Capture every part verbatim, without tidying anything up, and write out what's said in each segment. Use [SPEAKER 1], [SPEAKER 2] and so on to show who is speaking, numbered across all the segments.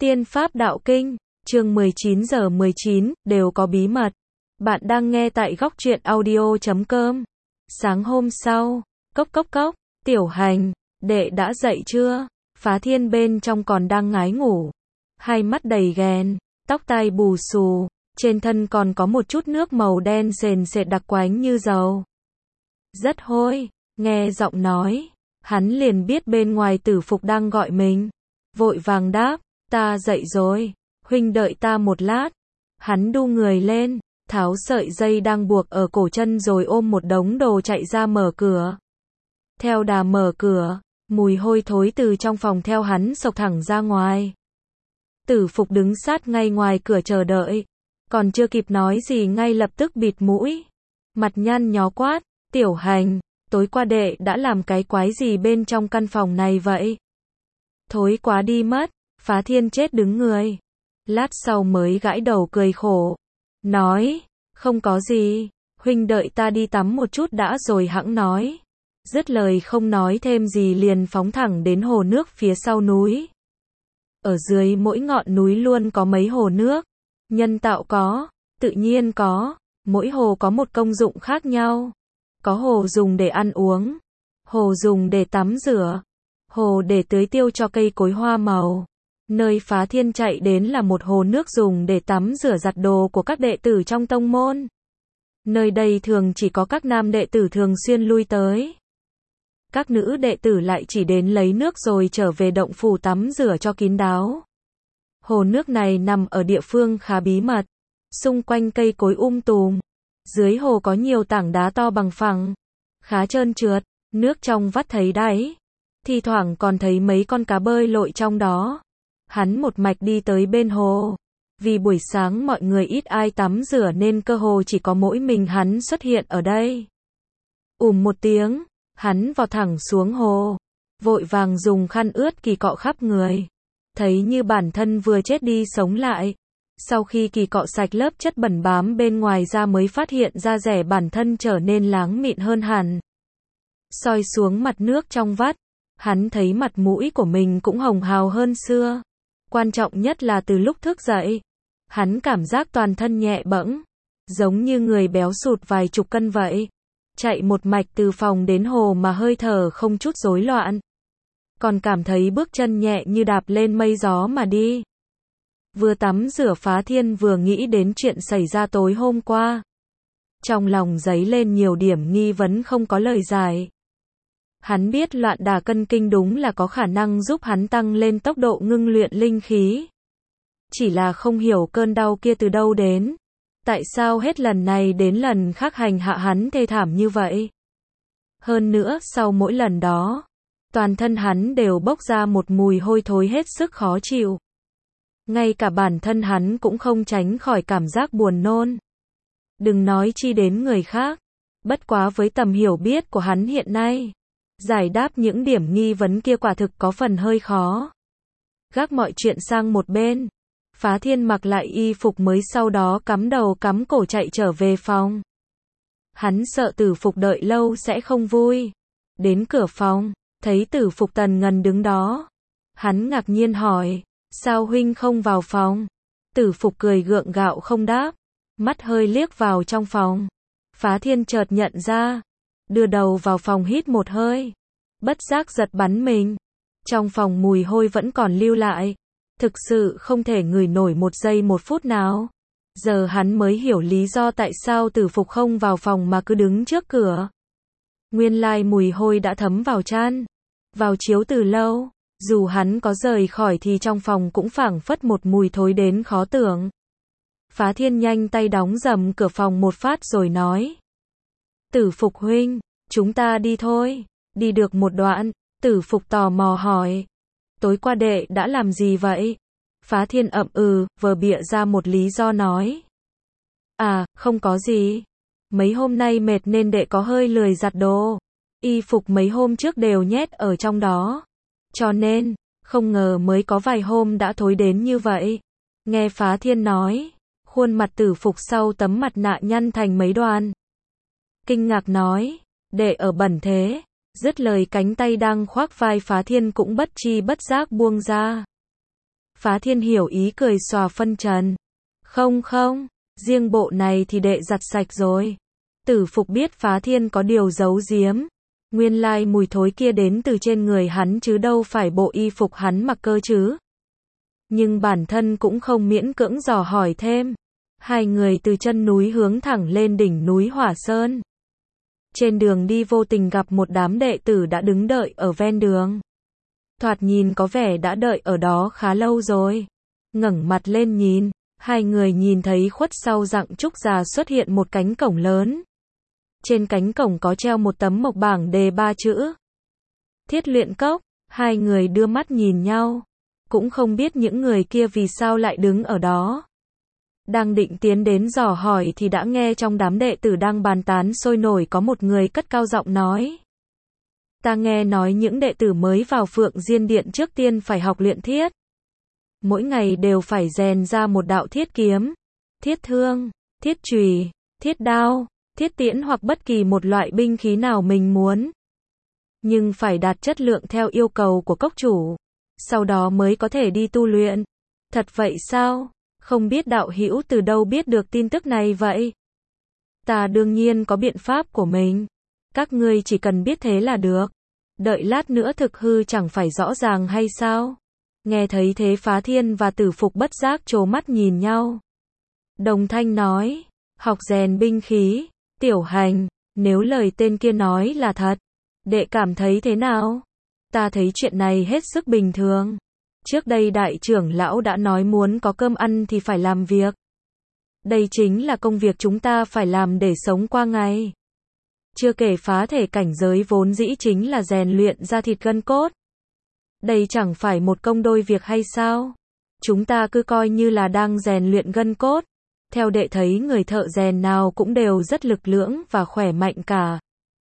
[SPEAKER 1] Tiên Pháp Đạo Kinh, chương mười chín giờ mười chín, đều có bí mật. Bạn đang nghe tại góc truyện audio chấm com. Sáng hôm sau, cốc cốc cốc, Tiểu Hành, đệ đã dậy chưa? Phá Thiên bên trong còn đang ngái ngủ. Hai mắt đầy ghen, tóc tai bù xù, trên thân còn có một chút nước màu đen sền sệt đặc quánh như dầu. Rất hôi, nghe giọng nói, hắn liền biết bên ngoài Tử Phục đang gọi mình. Vội vàng đáp, ta dậy rồi, huynh đợi ta một lát. Hắn đu người lên, tháo sợi dây đang buộc ở cổ chân rồi ôm một đống đồ chạy ra mở cửa. Theo đà mở cửa, mùi hôi thối từ trong phòng theo hắn xộc thẳng ra ngoài. Tử Phục đứng sát ngay ngoài cửa chờ đợi, còn chưa kịp nói gì ngay lập tức bịt mũi. Mặt nhăn nhó quát, Tiểu Hành, tối qua đệ đã làm cái quái gì bên trong căn phòng này vậy? Thối quá đi mất. Phá Thiên chết đứng người. Lát sau mới gãi đầu cười khổ. Nói, không có gì, huynh đợi ta đi tắm một chút đã rồi hẵng nói. Dứt lời không nói thêm gì liền phóng thẳng đến hồ nước phía sau núi. Ở dưới mỗi ngọn núi luôn có mấy hồ nước. Nhân tạo có, tự nhiên có, mỗi hồ có một công dụng khác nhau. Có hồ dùng để ăn uống, hồ dùng để tắm rửa, hồ để tưới tiêu cho cây cối hoa màu. Nơi Phá Thiên chạy đến là một hồ nước dùng để tắm rửa giặt đồ của các đệ tử trong tông môn. Nơi đây thường chỉ có các nam đệ tử thường xuyên lui tới. Các nữ đệ tử lại chỉ đến lấy nước rồi trở về động phủ tắm rửa cho kín đáo. Hồ nước này nằm ở địa phương khá bí mật, xung quanh cây cối um tùm. Dưới hồ có nhiều tảng đá to bằng phẳng, khá trơn trượt, nước trong vắt thấy đáy. Thi thoảng còn thấy mấy con cá bơi lội trong đó. Hắn một mạch đi tới bên hồ. Vì buổi sáng mọi người ít ai tắm rửa nên cơ hồ chỉ có mỗi mình hắn xuất hiện ở đây. Ùm một tiếng, hắn vọt thẳng xuống hồ, vội vàng dùng khăn ướt kỳ cọ khắp người. Thấy như bản thân vừa chết đi sống lại. Sau khi kỳ cọ sạch lớp chất bẩn bám bên ngoài ra mới phát hiện da rẻ bản thân trở nên láng mịn hơn hẳn. Soi xuống mặt nước trong vắt, hắn thấy mặt mũi của mình cũng hồng hào hơn xưa. Quan trọng nhất là từ lúc thức dậy, hắn cảm giác toàn thân nhẹ bẫng, giống như người béo sụt vài chục cân vậy. Chạy một mạch từ phòng đến hồ mà hơi thở không chút rối loạn. Còn cảm thấy bước chân nhẹ như đạp lên mây gió mà đi. Vừa tắm rửa Phá Thiên vừa nghĩ đến chuyện xảy ra tối hôm qua. Trong lòng dấy lên nhiều điểm nghi vấn không có lời giải. Hắn biết loạn đà cân kinh đúng là có khả năng giúp hắn tăng lên tốc độ ngưng luyện linh khí. Chỉ là không hiểu cơn đau kia từ đâu đến. Tại sao hết lần này đến lần khác hành hạ hắn thê thảm như vậy? Hơn nữa, sau mỗi lần đó, toàn thân hắn đều bốc ra một mùi hôi thối hết sức khó chịu. Ngay cả bản thân hắn cũng không tránh khỏi cảm giác buồn nôn. Đừng nói chi đến người khác. Bất quá với tầm hiểu biết của hắn hiện nay, giải đáp những điểm nghi vấn kia quả thực có phần hơi khó. Gác mọi chuyện sang một bên, Phá Thiên mặc lại y phục mới sau đó cắm đầu cắm cổ chạy trở về phòng. Hắn sợ Tử Phục đợi lâu sẽ không vui. Đến cửa phòng, thấy Tử Phục tần ngần đứng đó. Hắn ngạc nhiên hỏi, sao huynh không vào phòng? Tử Phục cười gượng gạo không đáp, mắt hơi liếc vào trong phòng. Phá Thiên chợt nhận ra, đưa đầu vào phòng hít một hơi, bất giác giật bắn mình. Trong phòng mùi hôi vẫn còn lưu lại, thực sự không thể ngửi nổi một giây một phút nào. Giờ hắn mới hiểu lý do tại sao Tử Phục không vào phòng mà cứ đứng trước cửa. Nguyên lai mùi hôi đã thấm vào chan, vào chiếu từ lâu. Dù hắn có rời khỏi thì trong phòng cũng phảng phất một mùi thối đến khó tưởng. Phá Thiên nhanh tay đóng rầm cửa phòng một phát rồi nói, Tử Phục huynh, chúng ta đi thôi. Đi được một đoạn, Tử Phục tò mò hỏi, tối qua đệ đã làm gì vậy? Phá Thiên ậm ừ, vờ bịa ra một lý do nói, à, không có gì. Mấy hôm nay mệt nên đệ có hơi lười giặt đồ. Y phục mấy hôm trước đều nhét ở trong đó. Cho nên, không ngờ mới có vài hôm đã thối đến như vậy. Nghe Phá Thiên nói, khuôn mặt Tử Phục sau tấm mặt nạ nhăn thành mấy đoàn. Kinh ngạc nói, đệ ở bẩn thế. Dứt lời cánh tay đang khoác vai Phá Thiên cũng bất chi bất giác buông ra. Phá Thiên hiểu ý cười xòa phân trần. Không không, riêng bộ này thì đệ giặt sạch rồi. Tử Phục biết Phá Thiên có điều giấu giếm. Nguyên lai mùi thối kia đến từ trên người hắn chứ đâu phải bộ y phục hắn mặc cơ chứ. Nhưng bản thân cũng không miễn cưỡng dò hỏi thêm. Hai người từ chân núi hướng thẳng lên đỉnh núi Hỏa Sơn. Trên đường đi vô tình gặp một đám đệ tử đã đứng đợi ở ven đường. Thoạt nhìn có vẻ đã đợi ở đó khá lâu rồi. Ngẩng mặt lên nhìn, hai người nhìn thấy khuất sau rặng trúc già xuất hiện một cánh cổng lớn. Trên cánh cổng có treo một tấm mộc bảng đề ba chữ. Thiết luyện cốc, hai người đưa mắt nhìn nhau. Cũng không biết những người kia vì sao lại đứng ở đó. Đang định tiến đến dò hỏi thì đã nghe trong đám đệ tử đang bàn tán sôi nổi có một người cất cao giọng nói. Ta nghe nói những đệ tử mới vào Phượng Diên Điện trước tiên phải học luyện thiết. Mỗi ngày đều phải rèn ra một đạo thiết kiếm, thiết thương, thiết chùy, thiết đao, thiết tiễn hoặc bất kỳ một loại binh khí nào mình muốn. Nhưng phải đạt chất lượng theo yêu cầu của cốc chủ. Sau đó mới có thể đi tu luyện. Thật vậy sao? Không biết đạo hữu từ đâu biết được tin tức này vậy? Ta đương nhiên có biện pháp của mình. Các ngươi chỉ cần biết thế là được. Đợi lát nữa thực hư chẳng phải rõ ràng hay sao? Nghe thấy thế Phá Thiên và Tử Phục bất giác trố mắt nhìn nhau. Đồng thanh nói, học rèn binh khí, Tiểu Hành, nếu lời tên kia nói là thật, đệ cảm thấy thế nào? Ta thấy chuyện này hết sức bình thường. Trước đây đại trưởng lão đã nói muốn có cơm ăn thì phải làm việc. Đây chính là công việc chúng ta phải làm để sống qua ngày. Chưa kể phá thể cảnh giới vốn dĩ chính là rèn luyện ra thịt gân cốt. Đây chẳng phải một công đôi việc hay sao? Chúng ta cứ coi như là đang rèn luyện gân cốt. Theo đệ thấy người thợ rèn nào cũng đều rất lực lưỡng và khỏe mạnh cả.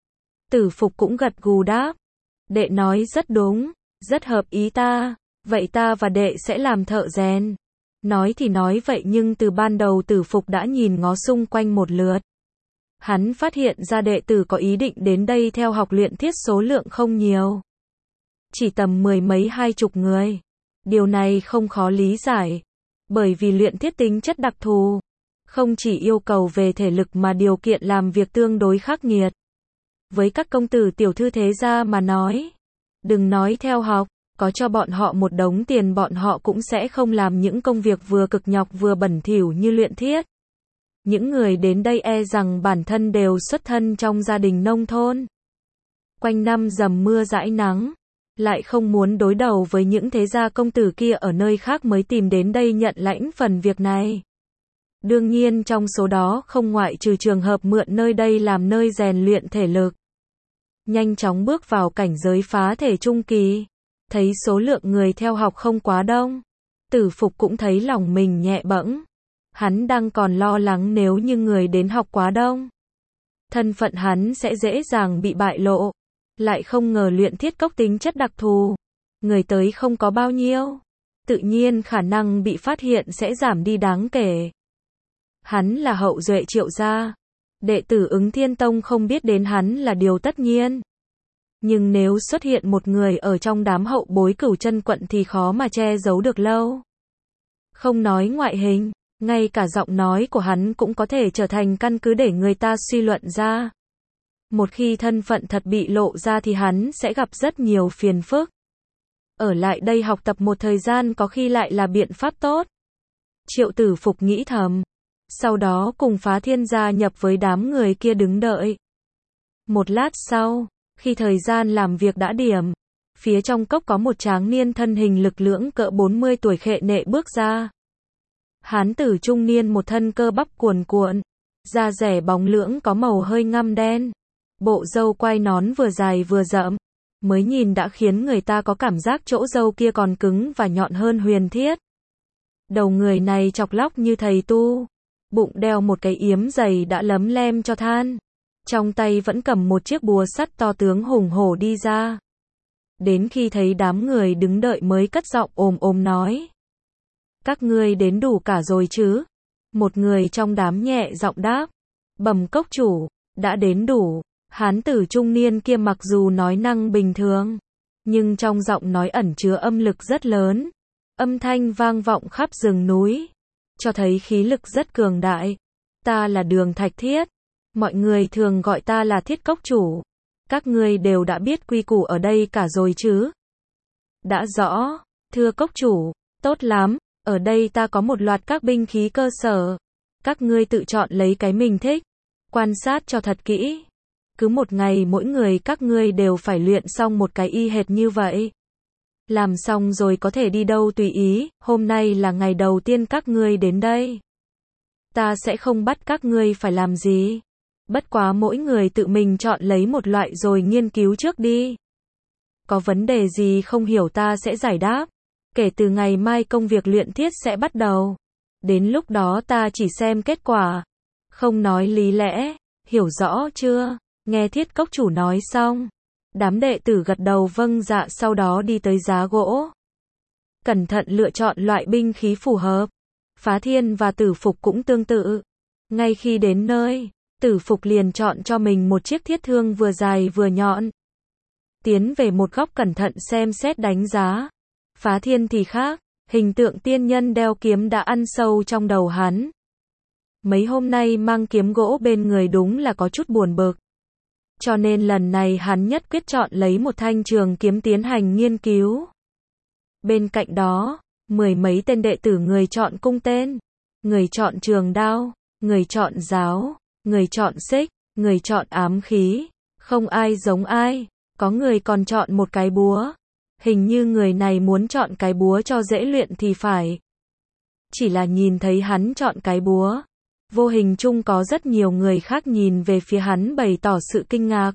[SPEAKER 1] Tử Phục cũng gật gù đáp. Đệ nói rất đúng, rất hợp ý ta. Vậy ta và đệ sẽ làm thợ rèn. Nói thì nói vậy nhưng từ ban đầu Tử Phục đã nhìn ngó xung quanh một lượt. Hắn phát hiện ra đệ tử có ý định đến đây theo học luyện thiết số lượng không nhiều. Chỉ tầm mười mấy hai chục người. Điều này không khó lý giải. Bởi vì luyện thiết tính chất đặc thù. Không chỉ yêu cầu về thể lực mà điều kiện làm việc tương đối khắc nghiệt. Với các công tử tiểu thư thế gia mà nói. Đừng nói theo học. Có cho bọn họ một đống tiền bọn họ cũng sẽ không làm những công việc vừa cực nhọc vừa bẩn thỉu như luyện thiết. Những người đến đây e rằng bản thân đều xuất thân trong gia đình nông thôn. Quanh năm dầm mưa dãi nắng. Lại không muốn đối đầu với những thế gia công tử kia ở nơi khác mới tìm đến đây nhận lãnh phần việc này. Đương nhiên trong số đó không ngoại trừ trường hợp mượn nơi đây làm nơi rèn luyện thể lực. Nhanh chóng bước vào cảnh giới phá thể trung kỳ. Thấy số lượng người theo học không quá đông. Tử Phục cũng thấy lòng mình nhẹ bẫng. Hắn đang còn lo lắng nếu như người đến học quá đông. Thân phận hắn sẽ dễ dàng bị bại lộ. Lại không ngờ luyện thiết cốc tính chất đặc thù. Người tới không có bao nhiêu. Tự nhiên khả năng bị phát hiện sẽ giảm đi đáng kể. Hắn là hậu duệ Triệu gia. Đệ tử Ứng Thiên Tông không biết đến hắn là điều tất nhiên. Nhưng nếu xuất hiện một người ở trong đám hậu bối Cửu Chân quận thì khó mà che giấu được lâu. Không nói ngoại hình, ngay cả giọng nói của hắn cũng có thể trở thành căn cứ để người ta suy luận ra. Một khi thân phận thật bị lộ ra thì hắn sẽ gặp rất nhiều phiền phức. Ở lại đây học tập một thời gian có khi lại là biện pháp tốt. Triệu Tử Phục nghĩ thầm. Sau đó cùng Phá Thiên gia nhập với đám người kia đứng đợi. Một lát sau, khi thời gian làm việc đã điểm, phía trong cốc có một tráng niên thân hình lực lưỡng cỡ bốn mươi tuổi khệ nệ bước ra. Hán tử trung niên một thân cơ bắp cuồn cuộn, da rẻ bóng lưỡng có màu hơi ngăm đen, bộ râu quai nón vừa dài vừa rậm, mới nhìn đã khiến người ta có cảm giác chỗ râu kia còn cứng và nhọn hơn huyền thiết. Đầu người này chọc lóc như thầy tu, bụng đeo một cái yếm dày đã lấm lem cho than. Trong tay vẫn cầm một chiếc búa sắt to tướng hùng hổ đi ra. Đến khi thấy đám người đứng đợi mới cất giọng ồm ồm nói. Các ngươi đến đủ cả rồi chứ? Một người trong đám nhẹ giọng đáp. Bẩm cốc chủ, đã đến đủ. Hán tử trung niên kia mặc dù nói năng bình thường, nhưng trong giọng nói ẩn chứa âm lực rất lớn. Âm thanh vang vọng khắp rừng núi, cho thấy khí lực rất cường đại. Ta là Đường Thạch Thiết. Mọi người thường gọi ta là Thiết Cốc Chủ. Các ngươi đều đã biết quy củ ở đây cả rồi chứ? Đã rõ. Thưa Cốc Chủ, tốt lắm. Ở đây ta có một loạt các binh khí cơ sở. Các ngươi tự chọn lấy cái mình thích. Quan sát cho thật kỹ. Cứ một ngày mỗi người các ngươi đều phải luyện xong một cái y hệt như vậy. Làm xong rồi có thể đi đâu tùy ý, hôm nay là ngày đầu tiên các ngươi đến đây. Ta sẽ không bắt các ngươi phải làm gì. Bất quá mỗi người tự mình chọn lấy một loại rồi nghiên cứu trước đi. Có vấn đề gì không hiểu ta sẽ giải đáp. Kể từ ngày mai công việc luyện thiết sẽ bắt đầu. Đến lúc đó ta chỉ xem kết quả. Không nói lý lẽ. Hiểu rõ chưa? Nghe Thiết Cốc Chủ nói xong. Đám đệ tử gật đầu vâng dạ, sau đó đi tới giá gỗ. Cẩn thận lựa chọn loại binh khí phù hợp. Phá Thiên và Tử Phục cũng tương tự. Ngay khi đến nơi, Tử Phục liền chọn cho mình một chiếc thiết thương vừa dài vừa nhọn. Tiến về một góc cẩn thận xem xét đánh giá. Phá Thiên thì khác, hình tượng tiên nhân đeo kiếm đã ăn sâu trong đầu hắn. Mấy hôm nay mang kiếm gỗ bên người đúng là có chút buồn bực. Cho nên lần này hắn nhất quyết chọn lấy một thanh trường kiếm tiến hành nghiên cứu. Bên cạnh đó, mười mấy tên đệ tử người chọn cung tên, người chọn trường đao, người chọn giáo, người chọn xích, người chọn ám khí, không ai giống ai, có người còn chọn một cái búa. Hình như người này muốn chọn cái búa cho dễ luyện thì phải. Chỉ là nhìn thấy hắn chọn cái búa, vô hình chung có rất nhiều người khác nhìn về phía hắn bày tỏ sự kinh ngạc.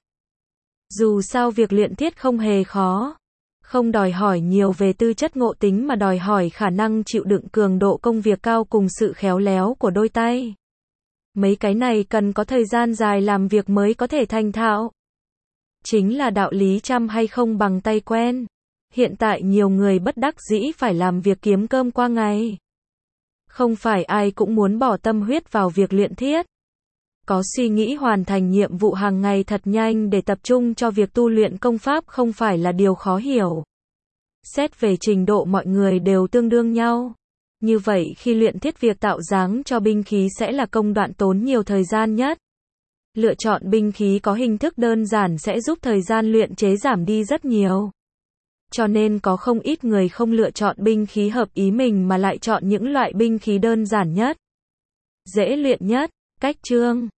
[SPEAKER 1] Dù sao việc luyện thiết không hề khó, không đòi hỏi nhiều về tư chất ngộ tính mà đòi hỏi khả năng chịu đựng cường độ công việc cao cùng sự khéo léo của đôi tay. Mấy cái này cần có thời gian dài làm việc mới có thể thành thạo. Chính là đạo lý chăm hay không bằng tay quen. Hiện tại nhiều người bất đắc dĩ phải làm việc kiếm cơm qua ngày. Không phải ai cũng muốn bỏ tâm huyết vào việc luyện thiết. Có suy nghĩ hoàn thành nhiệm vụ hàng ngày thật nhanh để tập trung cho việc tu luyện công pháp không phải là điều khó hiểu. Xét về trình độ mọi người đều tương đương nhau. Như vậy khi luyện thiết việc tạo dáng cho binh khí sẽ là công đoạn tốn nhiều thời gian nhất. Lựa chọn binh khí có hình thức đơn giản sẽ giúp thời gian luyện chế giảm đi rất nhiều. Cho nên có không ít người không lựa chọn binh khí hợp ý mình mà lại chọn những loại binh khí đơn giản nhất, dễ luyện nhất. Cách chương